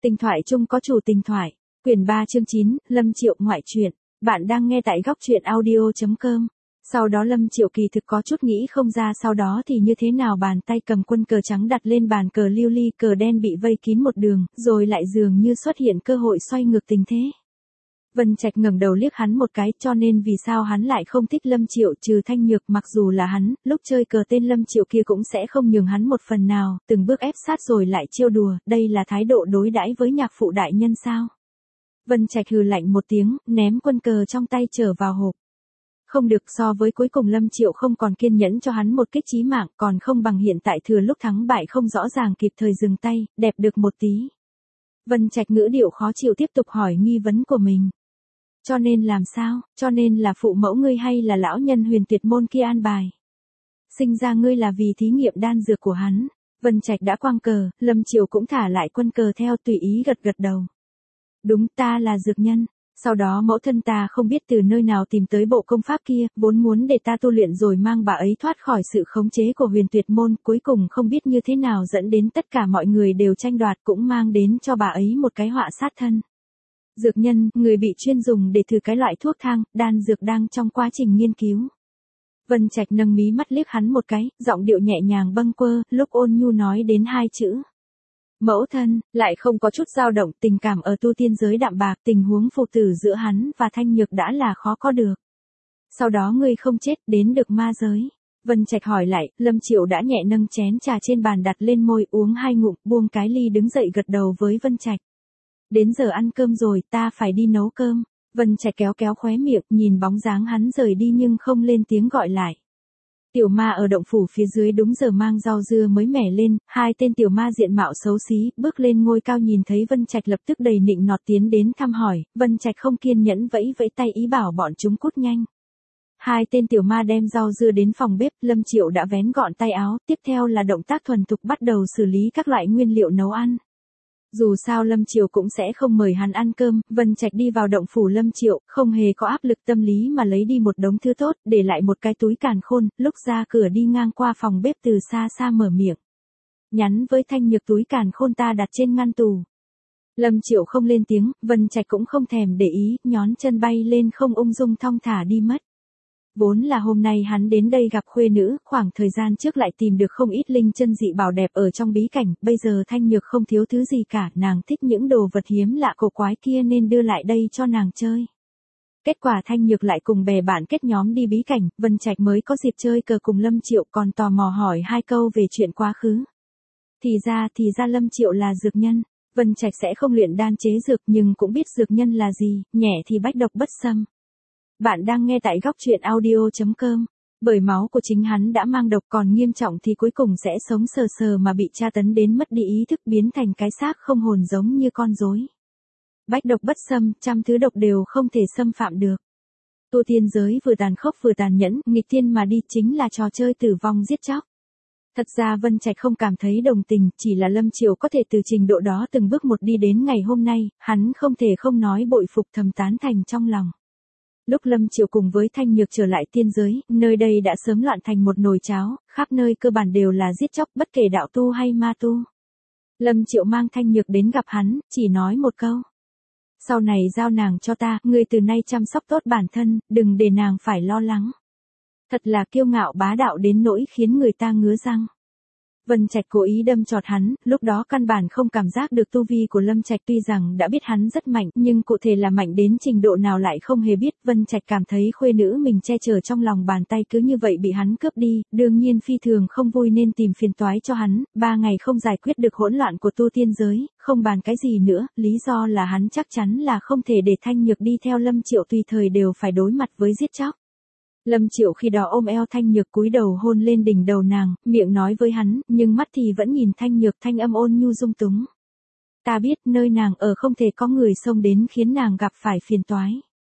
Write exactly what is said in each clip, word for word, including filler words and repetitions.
Tình thoại chung có chủ tình thoại. Quyển ba chương chín, Lâm Triệu ngoại truyện. Bạn đang nghe tại góc truyện audio chấm com. Sau đó Lâm Triệu kỳ thực có chút nghĩ không ra sau đó thì như thế nào, bàn tay cầm quân cờ trắng đặt lên bàn cờ lưu ly, cờ đen bị vây kín một đường, rồi lại dường như xuất hiện cơ hội xoay ngược tình thế. Vân Trạch ngẩng đầu liếc hắn một cái, cho nên vì sao hắn lại không thích Lâm Triệu, trừ Thanh Nhược, mặc dù là hắn, lúc chơi cờ tên Lâm Triệu kia cũng sẽ không nhường hắn một phần nào, từng bước ép sát rồi lại trêu đùa, đây là thái độ đối đãi với nhạc phụ đại nhân sao? Vân Trạch hừ lạnh một tiếng, ném quân cờ trong tay trở vào hộp. Không được, so với cuối cùng Lâm Triệu không còn kiên nhẫn cho hắn một kích chí mạng, còn không bằng hiện tại thừa lúc thắng bại không rõ ràng kịp thời dừng tay, đẹp được một tí. Vân Trạch ngữ điệu khó chịu tiếp tục hỏi nghi vấn của mình. Cho nên làm sao, cho nên là phụ mẫu ngươi hay là lão nhân Huyền Tuyệt môn kia an bài? Sinh ra ngươi là vì thí nghiệm đan dược của hắn. Vân Trạch đã quăng cờ, Lâm Triệu cũng thả lại quân cờ theo, tùy ý gật gật đầu. Đúng, ta là dược nhân. Sau đó mẫu thân ta không biết từ nơi nào tìm tới bộ công pháp kia, vốn muốn để ta tu luyện rồi mang bà ấy thoát khỏi sự khống chế của Huyền Tuyệt môn, cuối cùng không biết như thế nào dẫn đến tất cả mọi người đều tranh đoạt, cũng mang đến cho bà ấy một cái họa sát thân. Dược nhân, người bị chuyên dùng để thử cái loại thuốc thang, đan dược đang trong quá trình nghiên cứu. Vân Trạch nâng mí mắt liếc hắn một cái, giọng điệu nhẹ nhàng bâng quơ, lúc ôn nhu nói đến hai chữ. Mẫu thân, lại không có chút dao động, tình cảm ở tu tiên giới đạm bạc, tình huống phụ tử giữa hắn và Thanh Nhược đã là khó có được. Sau đó ngươi không chết, đến được ma giới. Vân Trạch hỏi lại, Lâm Triệu đã nhẹ nâng chén trà trên bàn đặt lên môi, uống hai ngụm, buông cái ly đứng dậy gật đầu với Vân Trạch. Đến giờ ăn cơm rồi, ta phải đi nấu cơm. Vân Trạch kéo kéo khóe miệng, nhìn bóng dáng hắn rời đi nhưng không lên tiếng gọi lại. Tiểu ma ở động phủ phía dưới đúng giờ mang rau dưa mới mẻ lên, hai tên tiểu ma diện mạo xấu xí, bước lên ngôi cao nhìn thấy Vân Trạch lập tức đầy nịnh nọt tiến đến thăm hỏi, Vân Trạch không kiên nhẫn vẫy vẫy tay ý bảo bọn chúng cút nhanh. Hai tên tiểu ma đem rau dưa đến phòng bếp, Lâm Triệu đã vén gọn tay áo, tiếp theo là động tác thuần thục bắt đầu xử lý các loại nguyên liệu nấu ăn. Dù sao Lâm Triệu cũng sẽ không mời hắn ăn cơm, Vân Trạch đi vào động phủ Lâm Triệu, không hề có áp lực tâm lý mà lấy đi một đống thứ tốt, để lại một cái túi càn khôn, lúc ra cửa đi ngang qua phòng bếp từ xa xa mở miệng. Nhắn với Thanh Nhược túi càn khôn ta đặt trên ngăn tủ. Lâm Triệu không lên tiếng, Vân Trạch cũng không thèm để ý, nhón chân bay lên không ung dung thong thả đi mất. Vốn là hôm nay hắn đến đây gặp khuê nữ, khoảng thời gian trước lại tìm được không ít linh chân dị bảo đẹp ở trong bí cảnh, bây giờ Thanh Nhược không thiếu thứ gì cả, nàng thích những đồ vật hiếm lạ cổ quái kia nên đưa lại đây cho nàng chơi. Kết quả Thanh Nhược lại cùng bè bạn kết nhóm đi bí cảnh, Vân Trạch mới có dịp chơi cờ cùng Lâm Triệu, còn tò mò hỏi hai câu về chuyện quá khứ. Thì ra, thì ra Lâm Triệu là dược nhân. Vân Trạch sẽ không luyện đan chế dược nhưng cũng biết dược nhân là gì, nhẹ thì bách độc bất xâm. Bạn đang nghe tại góc truyện audio chấm com. Bởi máu của chính hắn đã mang độc, còn nghiêm trọng thì cuối cùng sẽ sống sờ sờ mà bị tra tấn đến mất đi ý thức, biến thành cái xác không hồn giống như con rối. Bách độc bất xâm, trăm thứ độc đều không thể xâm phạm được. Tu tiên giới vừa tàn khốc vừa tàn nhẫn, nghịch thiên mà đi chính là trò chơi tử vong giết chóc. Thật ra Vân Trạch không cảm thấy đồng tình, chỉ là Lâm Triệu có thể từ trình độ đó từng bước một đi đến ngày hôm nay, hắn không thể không nói bội phục thầm tán thành trong lòng. Lúc Lâm Triệu cùng với Thanh Nhược trở lại tiên giới, nơi đây đã sớm loạn thành một nồi cháo, khắp nơi cơ bản đều là giết chóc, bất kể đạo tu hay ma tu. Lâm Triệu mang Thanh Nhược đến gặp hắn, chỉ nói một câu. Sau này giao nàng cho ta, ngươi từ nay chăm sóc tốt bản thân, đừng để nàng phải lo lắng. Thật là kiêu ngạo bá đạo đến nỗi khiến người ta ngứa răng. Vân Trạch cố ý đâm chọt hắn, lúc đó căn bản không cảm giác được tu vi của Lâm Trạch, tuy rằng đã biết hắn rất mạnh, nhưng cụ thể là mạnh đến trình độ nào lại không hề biết. Vân Trạch cảm thấy khuê nữ mình che chở trong lòng bàn tay cứ như vậy bị hắn cướp đi, đương nhiên phi thường không vui nên tìm phiền toái cho hắn, ba ngày không giải quyết được hỗn loạn của tu tiên giới, không bàn cái gì nữa, lý do là hắn chắc chắn là không thể để Thanh Nhược đi theo Lâm Triệu tùy thời đều phải đối mặt với giết chóc. Lâm Triệu khi đó ôm eo Thanh Nhược cúi đầu hôn lên đỉnh đầu nàng, miệng nói với hắn, nhưng mắt thì vẫn nhìn Thanh Nhược, thanh âm ôn nhu dung túng. Ta biết nơi nàng ở không thể có người xông đến khiến nàng gặp phải phiền toái.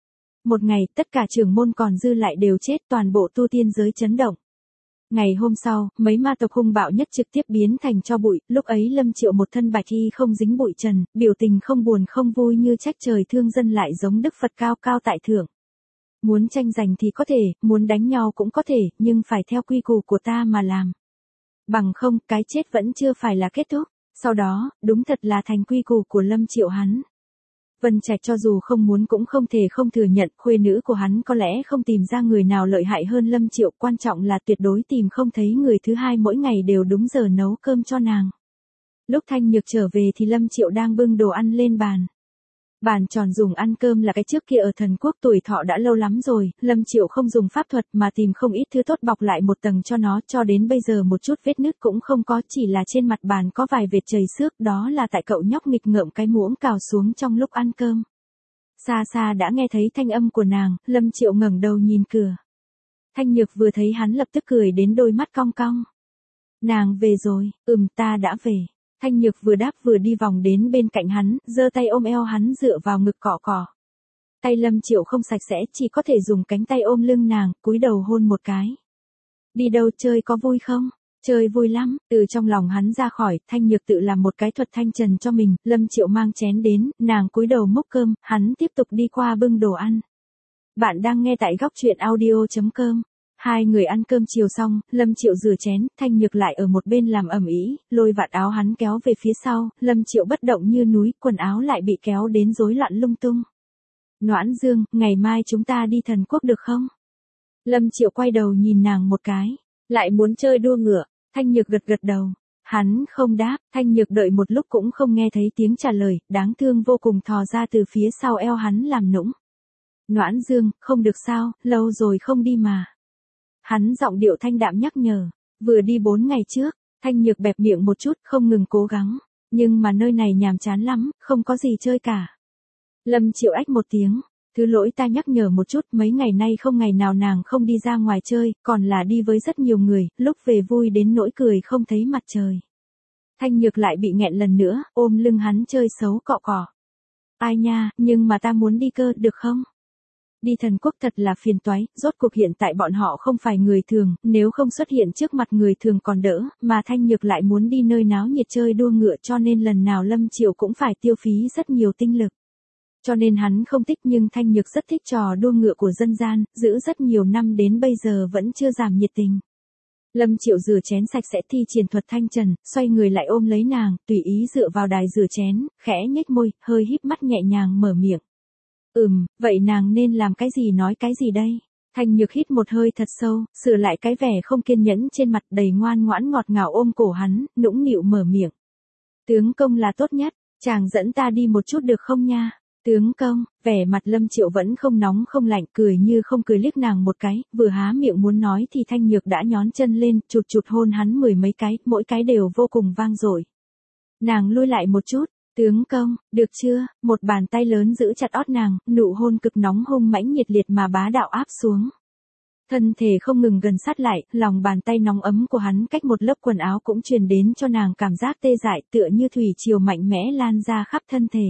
Một ngày, tất cả trưởng môn còn dư lại đều chết, toàn bộ tu tiên giới chấn động. Ngày hôm sau, mấy ma tộc hung bạo nhất trực tiếp biến thành tro bụi, lúc ấy Lâm Triệu một thân bạch y không dính bụi trần, biểu tình không buồn không vui như trách trời thương dân, lại giống Đức Phật cao cao tại thượng. Muốn tranh giành thì có thể, muốn đánh nhau cũng có thể, nhưng phải theo quy củ của ta mà làm. Bằng không, cái chết vẫn chưa phải là kết thúc. Sau đó, đúng thật là thành quy củ của Lâm Triệu hắn. Vân Trạch cho dù không muốn cũng không thể không thừa nhận, khuê nữ của hắn có lẽ không tìm ra người nào lợi hại hơn Lâm Triệu, quan trọng là tuyệt đối tìm không thấy người thứ hai mỗi ngày đều đúng giờ nấu cơm cho nàng. Lúc Thanh Nhược trở về thì Lâm Triệu đang bưng đồ ăn lên bàn. Bàn tròn dùng ăn cơm là cái trước kia ở thần quốc tuổi thọ đã lâu lắm rồi, Lâm Triệu không dùng pháp thuật mà tìm không ít thứ tốt bọc lại một tầng cho nó, cho đến bây giờ một chút vết nứt cũng không có, chỉ là trên mặt bàn có vài vệt chảy xước, đó là tại cậu nhóc nghịch ngợm cái muỗng cào xuống trong lúc ăn cơm. Xa xa đã nghe thấy thanh âm của nàng, Lâm Triệu ngẩng đầu nhìn cửa. Thanh Nhược vừa thấy hắn lập tức cười đến đôi mắt cong cong. Nàng về rồi, ừm ta đã về. Thanh Nhược vừa đáp vừa đi vòng đến bên cạnh hắn, giơ tay ôm eo hắn dựa vào ngực cọ cọ. Tay Lâm Triệu không sạch sẽ, chỉ có thể dùng cánh tay ôm lưng nàng, cúi đầu hôn một cái. Đi đâu chơi có vui không? Chơi vui lắm, từ trong lòng hắn ra khỏi, Thanh Nhược tự làm một cái thuật thanh trần cho mình, Lâm Triệu mang chén đến, nàng cúi đầu múc cơm, hắn tiếp tục đi qua bưng đồ ăn. Bạn đang nghe tại góc truyện audio chấm com. Hai người ăn cơm chiều xong, Lâm Triệu rửa chén, Thanh Nhược lại ở một bên làm ầm ĩ, lôi vạt áo hắn kéo về phía sau, Lâm Triệu bất động như núi, quần áo lại bị kéo đến rối loạn lung tung. Noãn Dương, ngày mai chúng ta đi thần quốc được không? Lâm Triệu quay đầu nhìn nàng một cái, lại muốn chơi đua ngựa, Thanh Nhược gật gật đầu. Hắn không đáp, Thanh Nhược đợi một lúc cũng không nghe thấy tiếng trả lời, đáng thương vô cùng thò ra từ phía sau eo hắn làm nũng. Noãn Dương, không được sao, lâu rồi không đi mà. Hắn giọng điệu thanh đạm nhắc nhở, vừa đi bốn ngày trước, Thanh Nhược bẹp miệng một chút, không ngừng cố gắng, nhưng mà nơi này nhàm chán lắm, không có gì chơi cả. Lâm Triệu ách một tiếng, thứ lỗi ta nhắc nhở một chút, mấy ngày nay không ngày nào nàng không đi ra ngoài chơi, còn là đi với rất nhiều người, lúc về vui đến nỗi cười không thấy mặt trời. Thanh Nhược lại bị nghẹn lần nữa, ôm lưng hắn chơi xấu cọ cọ. Ai nha, nhưng mà ta muốn đi cơ, được không? Đi thần quốc thật là phiền toái, rốt cuộc hiện tại bọn họ không phải người thường, nếu không xuất hiện trước mặt người thường còn đỡ, mà Thanh Nhược lại muốn đi nơi náo nhiệt chơi đua ngựa cho nên lần nào Lâm Triệu cũng phải tiêu phí rất nhiều tinh lực. Cho nên hắn không thích, nhưng Thanh Nhược rất thích trò đua ngựa của dân gian, giữ rất nhiều năm đến bây giờ vẫn chưa giảm nhiệt tình. Lâm Triệu rửa chén sạch sẽ thi triển thuật thanh trần, xoay người lại ôm lấy nàng, tùy ý dựa vào đài rửa chén, khẽ nhếch môi, hơi híp mắt nhẹ nhàng mở miệng. Ừm, vậy nàng nên làm cái gì nói cái gì đây? Thanh Nhược hít một hơi thật sâu, sửa lại cái vẻ không kiên nhẫn trên mặt, đầy ngoan ngoãn ngọt ngào ôm cổ hắn, nũng nịu mở miệng. Tướng công là tốt nhất, chàng dẫn ta đi một chút được không nha? Tướng công, vẻ mặt Lâm Triệu vẫn không nóng không lạnh, cười như không cười liếc nàng một cái, vừa há miệng muốn nói thì Thanh Nhược đã nhón chân lên, chụt chụt hôn hắn mười mấy cái, mỗi cái đều vô cùng vang dội. Nàng lui lại một chút. Tướng công, được chưa? Một bàn tay lớn giữ chặt ót nàng, nụ hôn cực nóng hung mãnh nhiệt liệt mà bá đạo áp xuống. Thân thể không ngừng gần sát lại, lòng bàn tay nóng ấm của hắn cách một lớp quần áo cũng truyền đến cho nàng cảm giác tê dại, tựa như thủy triều mạnh mẽ lan ra khắp thân thể.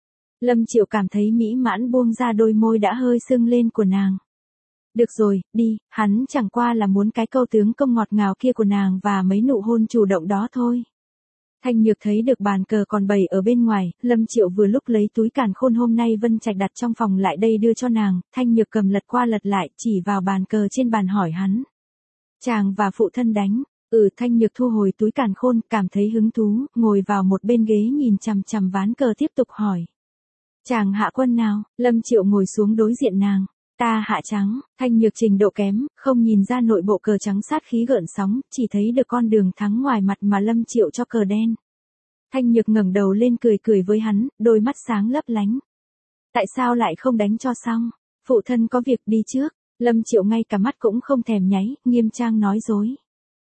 Lâm Triệu cảm thấy mỹ mãn buông ra đôi môi đã hơi sưng lên của nàng. Được rồi, đi, hắn chẳng qua là muốn cái câu tướng công ngọt ngào kia của nàng và mấy nụ hôn chủ động đó thôi. Thanh Nhược thấy được bàn cờ còn bày ở bên ngoài, Lâm Triệu vừa lúc lấy túi càn khôn hôm nay Vân Trạch đặt trong phòng lại đây đưa cho nàng, Thanh Nhược cầm lật qua lật lại, chỉ vào bàn cờ trên bàn hỏi hắn. Chàng và phụ thân đánh, ừ Thanh Nhược thu hồi túi càn khôn, cảm thấy hứng thú, ngồi vào một bên ghế nhìn chằm chằm ván cờ tiếp tục hỏi. Chàng hạ quân nào? Lâm Triệu ngồi xuống đối diện nàng. Ta hạ trắng, Thanh Nhược trình độ kém, không nhìn ra nội bộ cờ trắng sát khí gợn sóng, chỉ thấy được con đường thắng ngoài mặt mà Lâm Triệu cho cờ đen. Thanh Nhược ngẩng đầu lên cười cười với hắn, đôi mắt sáng lấp lánh. Tại sao lại không đánh cho xong? Phụ thân có việc đi trước. Lâm Triệu ngay cả mắt cũng không thèm nháy, nghiêm trang nói dối.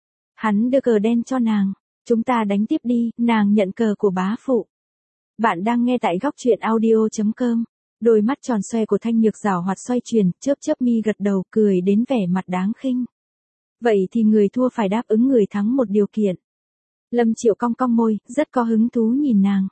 Hắn đưa cờ đen cho nàng. Chúng ta đánh tiếp đi, nàng nhận cờ của bá phụ. Bạn đang nghe tại góc truyện audio chấm com. Đôi mắt tròn xoe của Thanh Nhược giảo hoạt xoay chuyển, chớp chớp mi gật đầu, cười đến vẻ mặt đáng khinh. Vậy thì người thua phải đáp ứng người thắng một điều kiện. Lâm Triệu cong cong môi, rất có hứng thú nhìn nàng.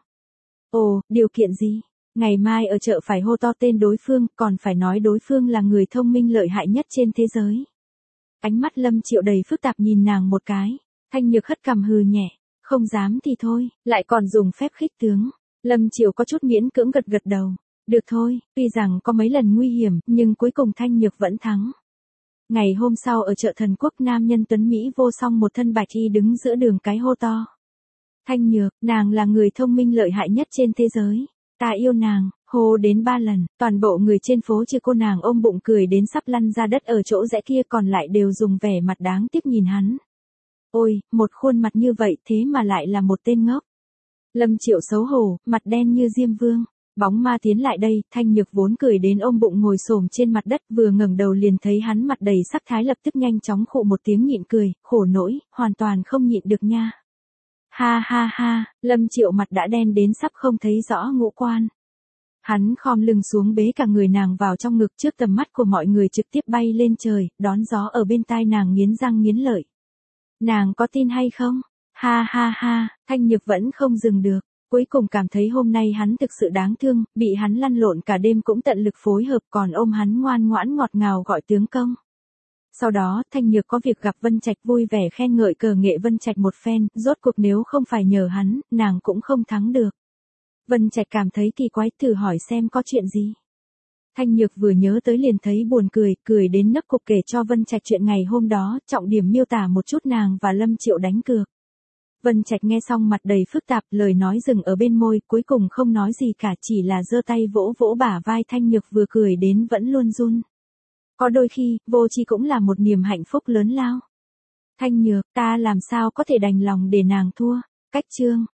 Ồ, điều kiện gì? Ngày mai ở chợ phải hô to tên đối phương, còn phải nói đối phương là người thông minh lợi hại nhất trên thế giới. Ánh mắt Lâm Triệu đầy phức tạp nhìn nàng một cái. Thanh Nhược hất cằm hừ nhẹ. Không dám thì thôi, lại còn dùng phép khích tướng. Lâm Triệu có chút miễn cưỡng gật gật đầu. Được thôi, tuy rằng có mấy lần nguy hiểm, nhưng cuối cùng Thanh Nhược vẫn thắng. Ngày hôm sau ở chợ thần quốc nam nhân tuấn Mỹ vô song một thân bạch y đứng giữa đường cái hô to. Thanh Nhược, nàng là người thông minh lợi hại nhất trên thế giới. Ta yêu nàng, hô đến ba lần, toàn bộ người trên phố trừ cô nàng ôm bụng cười đến sắp lăn ra đất ở chỗ rẽ kia, còn lại đều dùng vẻ mặt đáng tiếc nhìn hắn. Ôi, một khuôn mặt như vậy thế mà lại là một tên ngốc. Lâm Triệu xấu hổ, mặt đen như Diêm Vương. Bóng ma tiến lại đây, Thanh Nhược vốn cười đến ôm bụng ngồi xổm trên mặt đất, vừa ngẩng đầu liền thấy hắn mặt đầy sắc thái, lập tức nhanh chóng khụ một tiếng nhịn cười, khổ nỗi, hoàn toàn không nhịn được nha. Ha ha ha, Lâm Triệu mặt đã đen đến sắp không thấy rõ ngũ quan. Hắn khom lưng xuống bế cả người nàng vào trong ngực, trước tầm mắt của mọi người trực tiếp bay lên trời, đón gió ở bên tai nàng nghiến răng nghiến lợi. Nàng có tin hay không? Ha ha ha, Thanh Nhược vẫn không dừng được. Cuối cùng cảm thấy hôm nay hắn thực sự đáng thương, bị hắn lăn lộn cả đêm cũng tận lực phối hợp, còn ôm hắn ngoan ngoãn ngọt ngào gọi tướng công. Sau đó, Thanh Nhược có việc gặp Vân Trạch, vui vẻ khen ngợi cờ nghệ Vân Trạch một phen, rốt cuộc nếu không phải nhờ hắn, nàng cũng không thắng được. Vân Trạch cảm thấy kỳ quái, thử hỏi xem có chuyện gì. Thanh Nhược vừa nhớ tới liền thấy buồn cười, cười đến nấc cục kể cho Vân Trạch chuyện ngày hôm đó, trọng điểm miêu tả một chút nàng và Lâm Triệu đánh cược. Vân Trạch nghe xong mặt đầy phức tạp, lời nói dừng ở bên môi, cuối cùng không nói gì cả, chỉ là giơ tay vỗ vỗ bả vai Thanh Nhược vừa cười đến vẫn luôn run. Có đôi khi, vô tri cũng là một niềm hạnh phúc lớn lao. Thanh Nhược, ta làm sao có thể đành lòng để nàng thua. Cách chương